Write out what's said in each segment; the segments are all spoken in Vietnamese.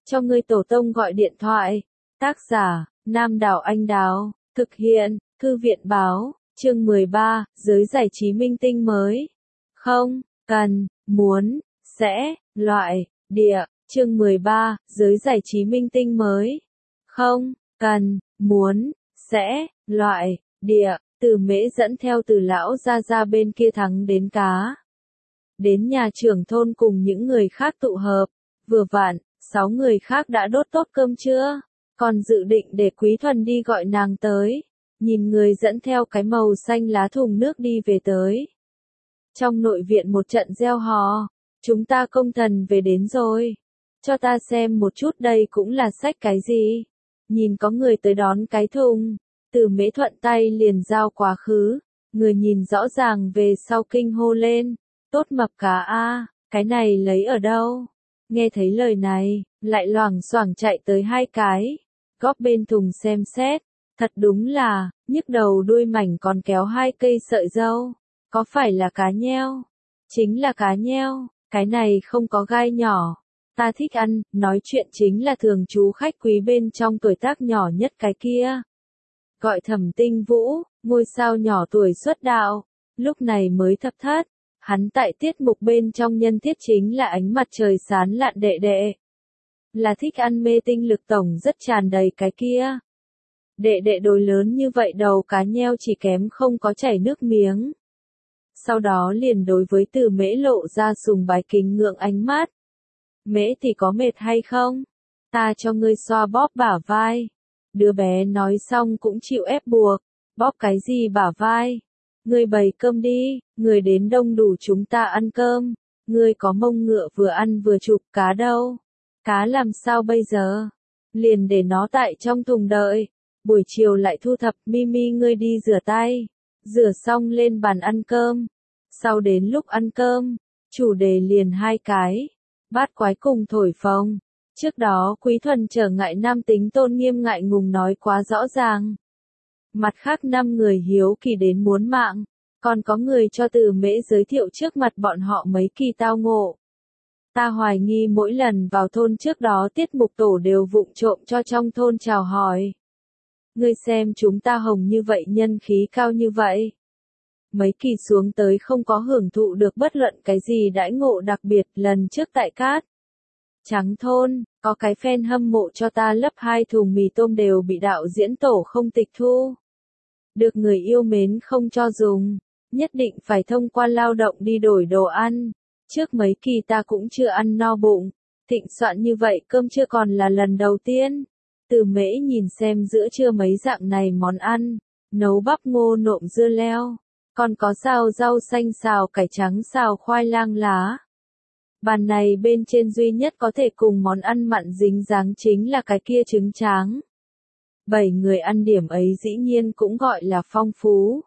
cho ngươi tổ tông gọi điện thoại. Tác giả, Nam Đảo Anh Đào, thực hiện, Thư viện báo, chương 13, giới giải trí minh tinh mới. Không, cần, muốn, sẽ, loại, địa, chương 13, giới giải trí minh tinh mới. Không, cần, muốn, sẽ, loại, địa, Từ Mễ dẫn theo Từ lão ra bên kia thắng đến cá. Đến nhà trưởng thôn cùng những người khác tụ hợp, vừa vặn, 6 người khác đã đốt tốt cơm trưa, còn dự định để Quý Thuần đi gọi nàng tới. Nhìn người dẫn theo cái màu xanh lá thùng nước đi về tới. Trong nội viện một trận reo hò, chúng ta công thần về đến rồi. Cho ta xem một chút đây cũng là sách cái gì. Nhìn có người tới đón cái thùng, Từ Mễ thuận tay liền giao quá khứ. Người nhìn rõ ràng về sau kinh hô lên, tốt mập cá a, cái này lấy ở đâu? Nghe thấy lời này, lại loảng xoảng chạy tới 2 cái, góp bên thùng xem xét, thật đúng là, nhức đầu đuôi mảnh còn kéo 2 cây sợi râu, có phải là cá nheo? Chính là cá nheo, cái này không có gai nhỏ, ta thích ăn, nói chuyện chính là thường chú khách quý bên trong tuổi tác nhỏ nhất cái kia. Gọi Thẩm Tinh Vũ, ngôi sao nhỏ tuổi xuất đạo, lúc này mới thập thất. Hắn tại tiết mục bên trong nhân thiết chính là ánh mặt trời sáng lạn đệ đệ. Là thích ăn mê tinh lực tổng rất tràn đầy cái kia. Đệ đệ đồi lớn như vậy đầu cá nheo chỉ kém không có chảy nước miếng. Sau đó liền đối với Từ Mễ lộ ra sùng bái kính ngưỡng ánh mắt. Mễ thì có mệt hay không? Ta cho ngươi xoa bóp bả vai. Đứa bé nói xong cũng chịu ép buộc. Bóp cái gì bả vai? Ngươi bày cơm đi, người đến đông đủ chúng ta ăn cơm. Ngươi có mông ngựa vừa ăn vừa chụp cá đâu. Cá làm sao bây giờ? Liền để nó tại trong thùng đợi. Buổi chiều lại thu thập. Mimi ngươi đi rửa tay. Rửa xong lên bàn ăn cơm. Sau đến lúc ăn cơm, chủ đề liền 2 cái. Bát quái cùng thổi phồng. Trước đó Quý Thuần trở ngại nam tính tôn nghiêm ngại ngùng nói quá rõ ràng. Mặt khác 5 người hiếu kỳ đến muốn mạng, còn có người cho Từ Mễ giới thiệu trước mặt bọn họ mấy kỳ tao ngộ. Ta hoài nghi mỗi lần vào thôn trước đó tiết mục tổ đều vụng trộm cho trong thôn chào hỏi. Ngươi xem chúng ta hồng như vậy nhân khí cao như vậy. Mấy kỳ xuống tới không có hưởng thụ được bất luận cái gì đãi ngộ đặc biệt lần trước tại Cát Trắng thôn, có cái fan hâm mộ cho ta lấp 2 thùng mì tôm đều bị đạo diễn tổ không tịch thu. Được người yêu mến không cho dùng, nhất định phải thông qua lao động đi đổi đồ ăn. Trước mấy kỳ ta cũng chưa ăn no bụng, thịnh soạn như vậy cơm chưa còn là lần đầu tiên. Từ Mễ nhìn xem giữa trưa mấy dạng này món ăn, nấu bắp ngô nộm dưa leo, còn có xào rau xanh xào cải trắng xào khoai lang lá. Bàn này bên trên duy nhất có thể cùng món ăn mặn dính dáng chính là cái kia trứng tráng. 7 người ăn điểm ấy dĩ nhiên cũng gọi là phong phú.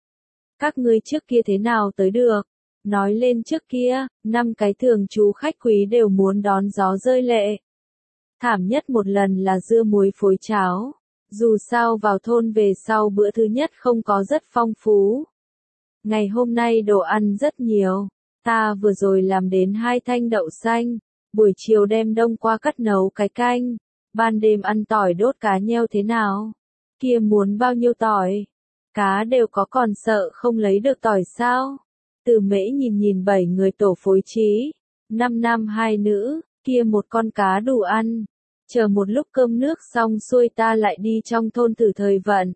Các ngươi trước kia thế nào tới được? Nói lên trước kia, 5 cái thường chú khách quý đều muốn đón gió rơi lệ. Thảm nhất một lần là dưa muối phối cháo. Dù sao vào thôn về sau bữa thứ nhất không có rất phong phú. Ngày hôm nay đồ ăn rất nhiều. Ta vừa rồi làm đến 2 thanh đậu xanh. Buổi chiều đem đông qua cắt nấu cái canh. Ban đêm ăn tỏi đốt cá nheo thế nào? Kia muốn bao nhiêu tỏi? Cá đều có còn sợ không lấy được tỏi sao? Từ Mễ nhìn 7 người tổ phối trí. 5 nam 2 nữ, kia một con cá đủ ăn. Chờ một lúc cơm nước xong xuôi ta lại đi trong thôn thử thời vận.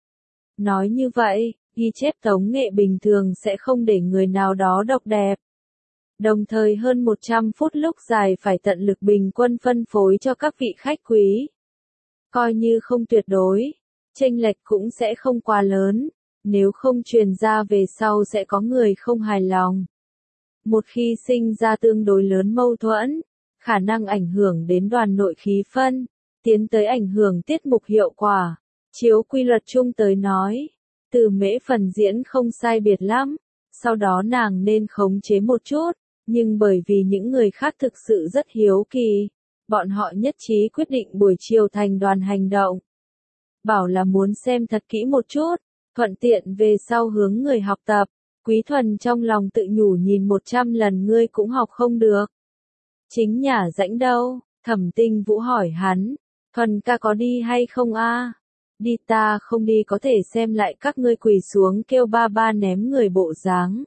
Nói như vậy, ghi chép tống nghệ bình thường sẽ không để người nào đó độc đẹp. Đồng thời hơn 100 phút lúc dài phải tận lực bình quân phân phối cho các vị khách quý. Coi như không tuyệt đối, chênh lệch cũng sẽ không quá lớn, nếu không truyền ra về sau sẽ có người không hài lòng. Một khi sinh ra tương đối lớn mâu thuẫn, khả năng ảnh hưởng đến đoàn nội khí phân, tiến tới ảnh hưởng tiết mục hiệu quả. Chiếu quy luật chung tới nói, Từ Mễ phần diễn không sai biệt lắm, sau đó nàng nên khống chế một chút. Nhưng bởi vì những người khác thực sự rất hiếu kỳ, bọn họ nhất trí quyết định buổi chiều thành đoàn hành động. Bảo là muốn xem thật kỹ một chút, thuận tiện về sau hướng người học tập. Quý Thuần trong lòng tự nhủ nhìn 100 lần ngươi cũng học không được. Chính nhà rãnh đâu, Thẩm Tinh Vũ hỏi hắn, Thuần ca có đi hay không a? Đi, ta không đi, có thể xem lại các ngươi quỳ xuống kêu ba ba ném người bộ dáng.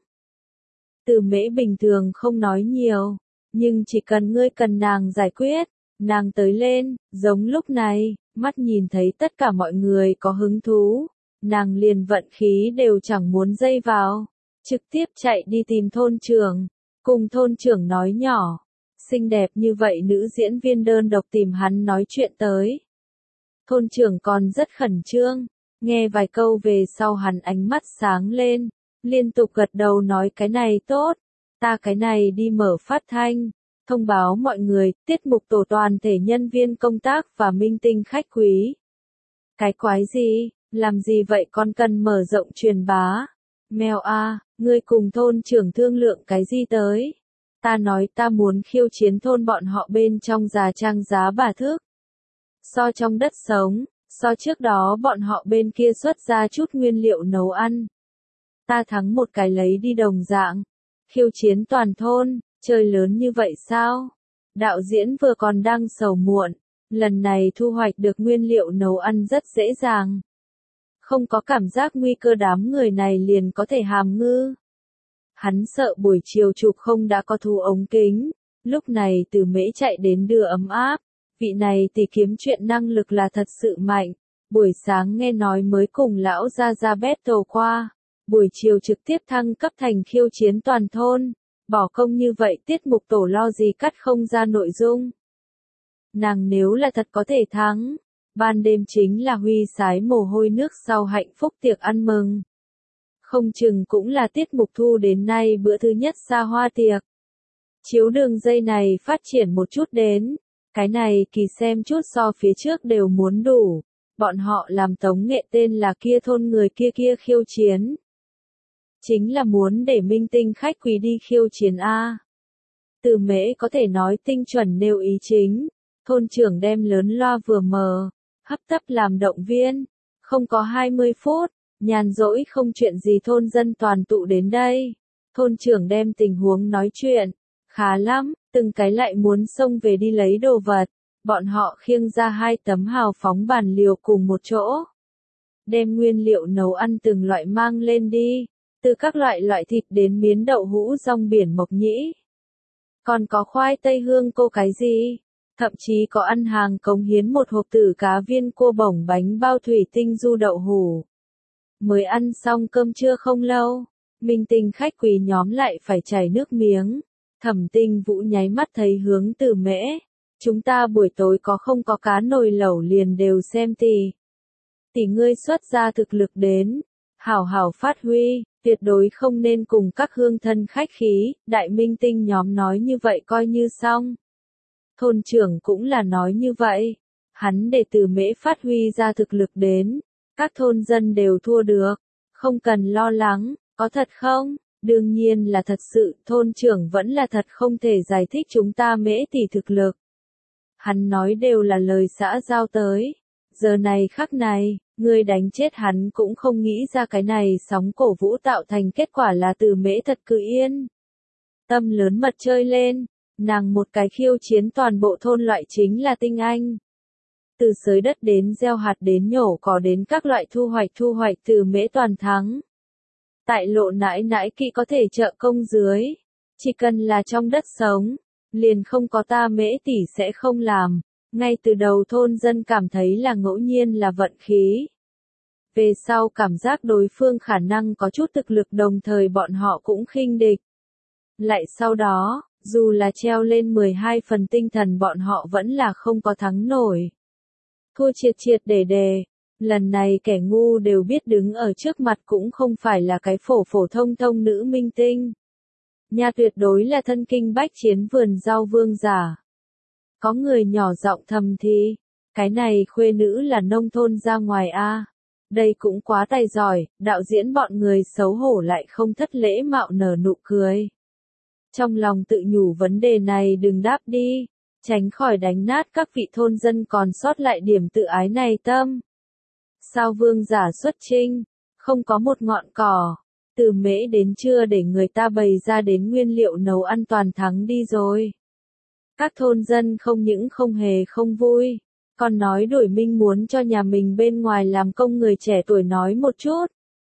Từ Mễ bình thường không nói nhiều, nhưng chỉ cần ngươi cần nàng giải quyết, nàng tới lên, giống lúc này, mắt nhìn thấy tất cả mọi người có hứng thú, nàng liền vận khí đều chẳng muốn dây vào, trực tiếp chạy đi tìm thôn trưởng, cùng thôn trưởng nói nhỏ, xinh đẹp như vậy nữ diễn viên đơn độc tìm hắn nói chuyện tới. Thôn trưởng còn rất khẩn trương, nghe vài câu về sau hắn ánh mắt sáng lên, liên tục gật đầu nói cái này tốt, ta cái này đi mở phát thanh, thông báo mọi người, tiết mục tổ toàn thể nhân viên công tác và minh tinh khách quý. Cái quái gì, làm gì vậy, con cần mở rộng truyền bá. Mèo a, ngươi cùng thôn trưởng thương lượng cái gì tới? Ta nói ta muốn khiêu chiến thôn bọn họ bên trong già trang giá bà thước. So trong đất sống, so trước đó bọn họ bên kia xuất ra chút nguyên liệu nấu ăn. Ta thắng một cái lấy đi đồng dạng. Khiêu chiến toàn thôn, chơi lớn như vậy sao? Đạo diễn vừa còn đang sầu muộn, lần này thu hoạch được nguyên liệu nấu ăn rất dễ dàng. Không có cảm giác nguy cơ, đám người này liền có thể hàm ngư. Hắn sợ buổi chiều chụp không đã có thu ống kính, lúc này Từ Mễ chạy đến đưa ấm áp, vị này tỷ kiếm chuyện năng lực là thật sự mạnh, buổi sáng nghe nói mới cùng lão ra battle qua, buổi chiều trực tiếp thăng cấp thành khiêu chiến toàn thôn, bỏ công như vậy tiết mục tổ lo gì cắt không ra nội dung. Nàng nếu là thật có thể thắng, ban đêm chính là huy sái mồ hôi nước sau hạnh phúc tiệc ăn mừng. Không chừng cũng là tiết mục thu đến nay bữa thứ nhất xa hoa tiệc. Chiếu đường dây này phát triển một chút đến, cái này kỳ xem chút so phía trước đều muốn đủ, bọn họ làm tống nghệ tên là kia thôn người kia khiêu chiến. Chính là muốn để minh tinh khách quý đi khiêu chiến A. Từ Mễ có thể nói tinh chuẩn nêu ý chính, thôn trưởng đem lớn loa vừa mở, hấp tấp làm động viên, không có 20 phút, nhàn rỗi không chuyện gì thôn dân toàn tụ đến đây. Thôn trưởng đem tình huống nói chuyện, khá lắm, từng cái lại muốn xông về đi lấy đồ vật, bọn họ khiêng ra 2 tấm hào phóng bàn liều cùng một chỗ. Đem nguyên liệu nấu ăn từng loại mang lên đi, từ các loại thịt đến miến đậu hũ rong biển mộc nhĩ. Còn có khoai tây hương cô cái gì, thậm chí có ăn hàng cống hiến một hộp tử cá viên cua bổng bánh bao thủy tinh du đậu hủ. Mới ăn xong cơm trưa không lâu, minh tinh khách quý nhóm lại phải chảy nước miếng. Thẩm Tinh Vũ nháy mắt thấy hướng Từ Mễ, chúng ta buổi tối có không có cá nồi lẩu liền đều xem tỷ ngươi xuất ra thực lực đến, hảo hảo phát huy, tuyệt đối không nên cùng các hương thân khách khí, đại minh tinh nhóm nói như vậy coi như xong. Thôn trưởng cũng là nói như vậy, hắn để Từ Mễ phát huy ra thực lực đến, các thôn dân đều thua được, không cần lo lắng, có thật không? Đương nhiên là thật sự, thôn trưởng vẫn là thật không thể giải thích chúng ta Mễ tỷ thực lực. Hắn nói đều là lời xã giao tới. Giờ này khắc này, người đánh chết hắn cũng không nghĩ ra cái này sóng cổ vũ tạo thành kết quả là Từ Mễ thật cứ yên. Tâm lớn mật chơi lên, nàng một cái khiêu chiến toàn bộ thôn loại chính là tinh anh. Từ xới đất đến gieo hạt đến nhổ cỏ đến các loại thu hoạch Từ Mễ toàn thắng. Tại lộ nãi kỵ có thể trợ công dưới, chỉ cần là trong đất sống, liền không có ta Mễ tỷ sẽ không làm, ngay từ đầu thôn dân cảm thấy là ngẫu nhiên là vận khí. Về sau cảm giác đối phương khả năng có chút thực lực đồng thời bọn họ cũng khinh địch. Lại sau đó, dù là treo lên 12 phần tinh thần bọn họ vẫn là không có thắng nổi. Thua triệt để. Lần này kẻ ngu đều biết đứng ở trước mặt cũng không phải là cái phổ thông nữ minh tinh. Nhà tuyệt đối là thân kinh bách chiến vườn rau vương giả. Có người nhỏ giọng thầm thì, cái này khuê nữ là nông thôn ra ngoài a. Đây cũng quá tài giỏi, đạo diễn bọn người xấu hổ lại không thất lễ mạo nở nụ cười. Trong lòng tự nhủ vấn đề này đừng đáp đi, tránh khỏi đánh nát các vị thôn dân còn sót lại điểm tự ái này tâm. Sao vương giả xuất chinh, không có một ngọn cỏ, Từ Mễ đến trưa để người ta bày ra đến nguyên liệu nấu ăn toàn thắng đi rồi. Các thôn dân không những không hề không vui, còn nói đổi Minh muốn cho nhà mình bên ngoài làm công người trẻ tuổi nói một chút.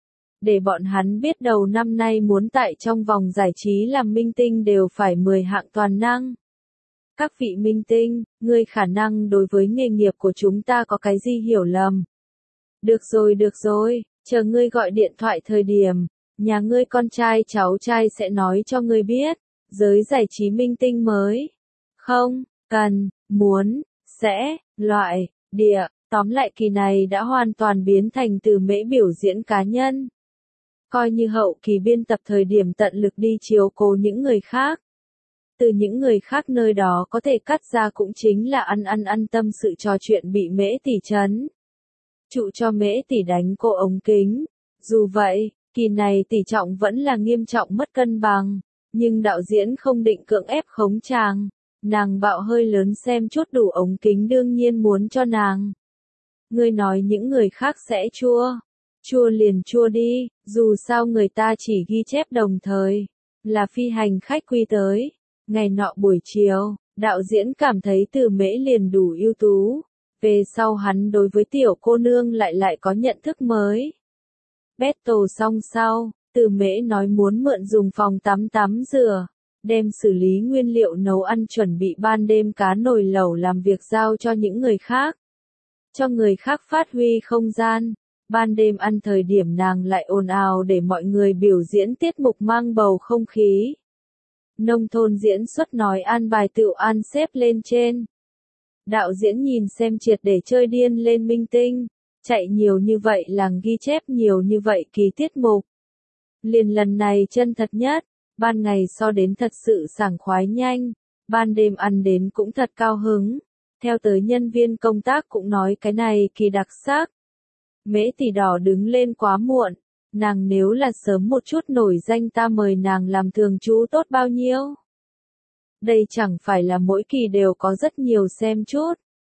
Để bọn hắn biết đầu năm nay muốn tại trong vòng giải trí làm minh tinh đều phải 10 hạng toàn năng. Các vị minh tinh, ngươi khả năng đối với nghề nghiệp của chúng ta có cái gì hiểu lầm. Được rồi, chờ ngươi gọi điện thoại thời điểm, nhà ngươi con trai cháu trai sẽ nói cho ngươi biết, giới giải trí minh tinh mới. Không, cần, muốn, sẽ, loại, địa, tóm lại kỳ này đã hoàn toàn biến thành từ mễ biểu diễn cá nhân. Coi như hậu kỳ biên tập thời điểm tận lực đi chiếu cố những người khác. Từ những người khác nơi đó có thể cắt ra cũng chính là ăn tâm sự trò chuyện bị mễ tỷ chấn. Trụ cho mễ tỷ đánh cô ống kính. Dù vậy, kỳ này tỷ trọng vẫn là nghiêm trọng mất cân bằng, nhưng đạo diễn không định cưỡng ép khống chàng. Nàng bạo hơi lớn xem chút đủ ống kính đương nhiên muốn cho nàng. Ngươi nói những người khác sẽ chua. Chua liền chua đi, dù sao người ta chỉ ghi chép đồng thời. Là phi hành khách quy tới. Ngày nọ buổi chiều, đạo diễn cảm thấy Từ Mễ liền đủ ưu tú. Về sau hắn đối với tiểu cô nương lại có nhận thức mới. Battle xong sau, Từ Mễ nói muốn mượn dùng phòng tắm rửa, đem xử lý nguyên liệu nấu ăn chuẩn bị ban đêm cá nồi lẩu làm việc giao cho những người khác. Cho người khác phát huy không gian, ban đêm ăn thời điểm nàng lại ồn ào để mọi người biểu diễn tiết mục mang bầu không khí. Nông thôn diễn xuất nói an bài tựu an xếp lên trên. Đạo diễn nhìn xem triệt để chơi điên lên minh tinh, chạy nhiều như vậy làng ghi chép nhiều như vậy kỳ tiết mục. Liền lần này chân thật nhất, ban ngày so đến thật sự sảng khoái nhanh, ban đêm ăn đến cũng thật cao hứng. Theo tới nhân viên công tác cũng nói cái này kỳ đặc sắc. Mễ tỷ đỏ đứng lên quá muộn, nàng nếu là sớm một chút nổi danh ta mời nàng làm thường trú tốt bao nhiêu. Đây chẳng phải là mỗi kỳ đều có rất nhiều xem chút.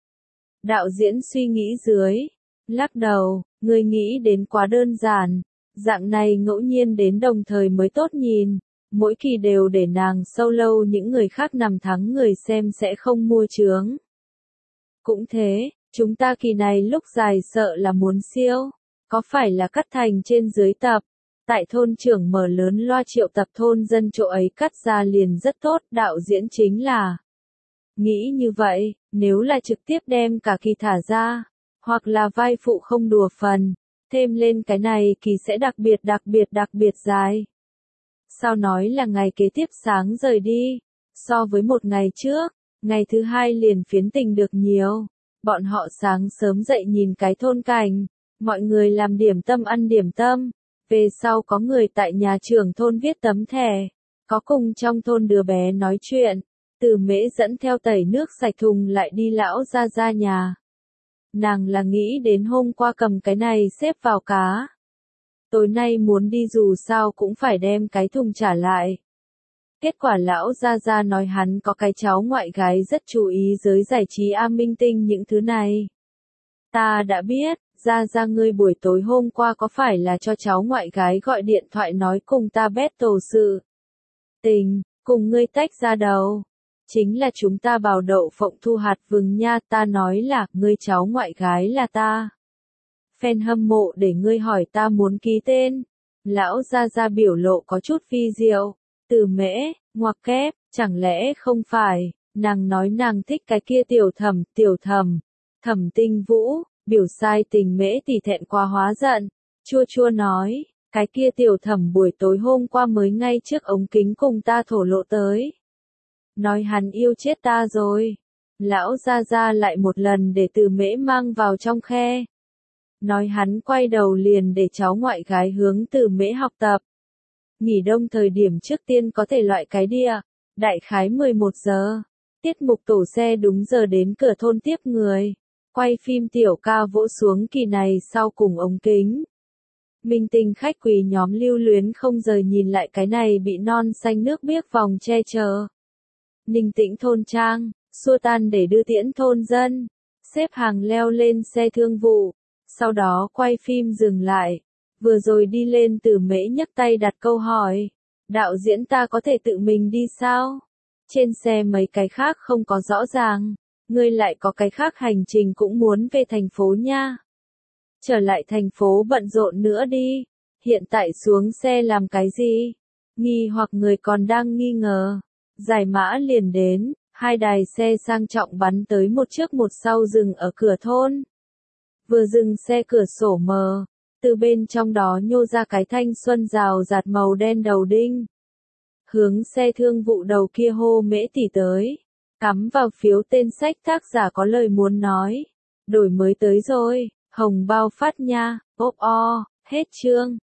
Đạo diễn suy nghĩ dưới, lắc đầu, người nghĩ đến quá đơn giản, dạng này ngẫu nhiên đến đồng thời mới tốt nhìn, mỗi kỳ đều để nàng solo những người khác nằm thắng người xem sẽ không mua chướng. Cũng thế, chúng ta kỳ này lúc dài sợ là muốn siêu, có phải là cắt thành trên dưới tập, tại thôn trưởng mở lớn loa triệu tập thôn dân chỗ ấy cắt ra liền rất tốt, đạo diễn chính là. Nghĩ như vậy, nếu là trực tiếp đem cả kỳ thả ra, hoặc là vai phụ không đùa phần, thêm lên cái này kỳ sẽ đặc biệt dài. Sao nói là ngày kế tiếp sáng rời đi, so với một ngày trước, ngày thứ hai liền phiến tình được nhiều. Bọn họ sáng sớm dậy nhìn cái thôn cảnh, mọi người làm điểm tâm ăn điểm tâm, về sau có người tại nhà trưởng thôn viết tấm thẻ, có cùng trong thôn đứa bé nói chuyện, Từ Mễ dẫn theo tẩy nước sạch thùng lại đi lão ra nhà. Nàng là nghĩ đến hôm qua cầm cái này xếp vào cá. Tối nay muốn đi dù sao cũng phải đem cái thùng trả lại. Kết quả lão ra nói hắn có cái cháu ngoại gái rất chú ý giới giải trí minh tinh những thứ này. Ta đã biết, ra ngươi buổi tối hôm qua có phải là cho cháu ngoại gái gọi điện thoại nói cùng ta battle sự tình, cùng ngươi tách ra đầu. Chính là chúng ta bào đậu phộng thu hạt vừng nha, ta nói là, ngươi cháu ngoại gái là ta. Fan hâm mộ để ngươi hỏi ta muốn ký tên. Lão ra biểu lộ có chút phi diệu. Từ Mễ, ngoặc kép, chẳng lẽ không phải, nàng nói nàng thích cái kia tiểu thẩm, Thẩm Tinh Vũ, biểu sai tình Mễ tỷ thẹn quá hóa giận, chua nói, cái kia tiểu thẩm buổi tối hôm qua mới ngay trước ống kính cùng ta thổ lộ tới. Nói hắn yêu chết ta rồi. Lão ra lại một lần để Từ Mễ mang vào trong khe. Nói hắn quay đầu liền để cháu ngoại gái hướng Từ Mễ học tập. Nghỉ đông thời điểm trước tiên có thể loại cái đĩa, đại khái 11 giờ. Tiết mục tổ xe đúng giờ đến cửa thôn tiếp người. Quay phim tiểu ca vỗ xuống kỳ này sau cùng ống kính. Minh tinh khách quý nhóm lưu luyến không rời nhìn lại cái này bị non xanh nước biếc vòng che chở. Ninh Tĩnh thôn trang, xua tan để đưa tiễn thôn dân, xếp hàng leo lên xe thương vụ, sau đó quay phim dừng lại. Vừa rồi đi lên Từ Mễ nhấc tay đặt câu hỏi, đạo diễn ta có thể tự mình đi sao? trên xe mấy cái khác không có rõ ràng, ngươi lại có cái khác hành trình cũng muốn về thành phố nha. Trở lại thành phố bận rộn nữa đi, hiện tại xuống xe làm cái gì? Nghi hoặc người còn đang nghi ngờ. Giải mã liền đến, hai đài xe sang trọng bắn tới một trước một sau dừng ở cửa thôn. Vừa dừng xe cửa sổ mờ, từ bên trong đó nhô ra cái thanh xuân rào rạt màu đen đầu đinh. Hướng xe thương vụ đầu kia hô Mễ tỷ tới. Cắm vào phiếu tên sách tác giả có lời muốn nói. Đổi mới tới rồi, hồng bao phát nha, ốp o, hết chương.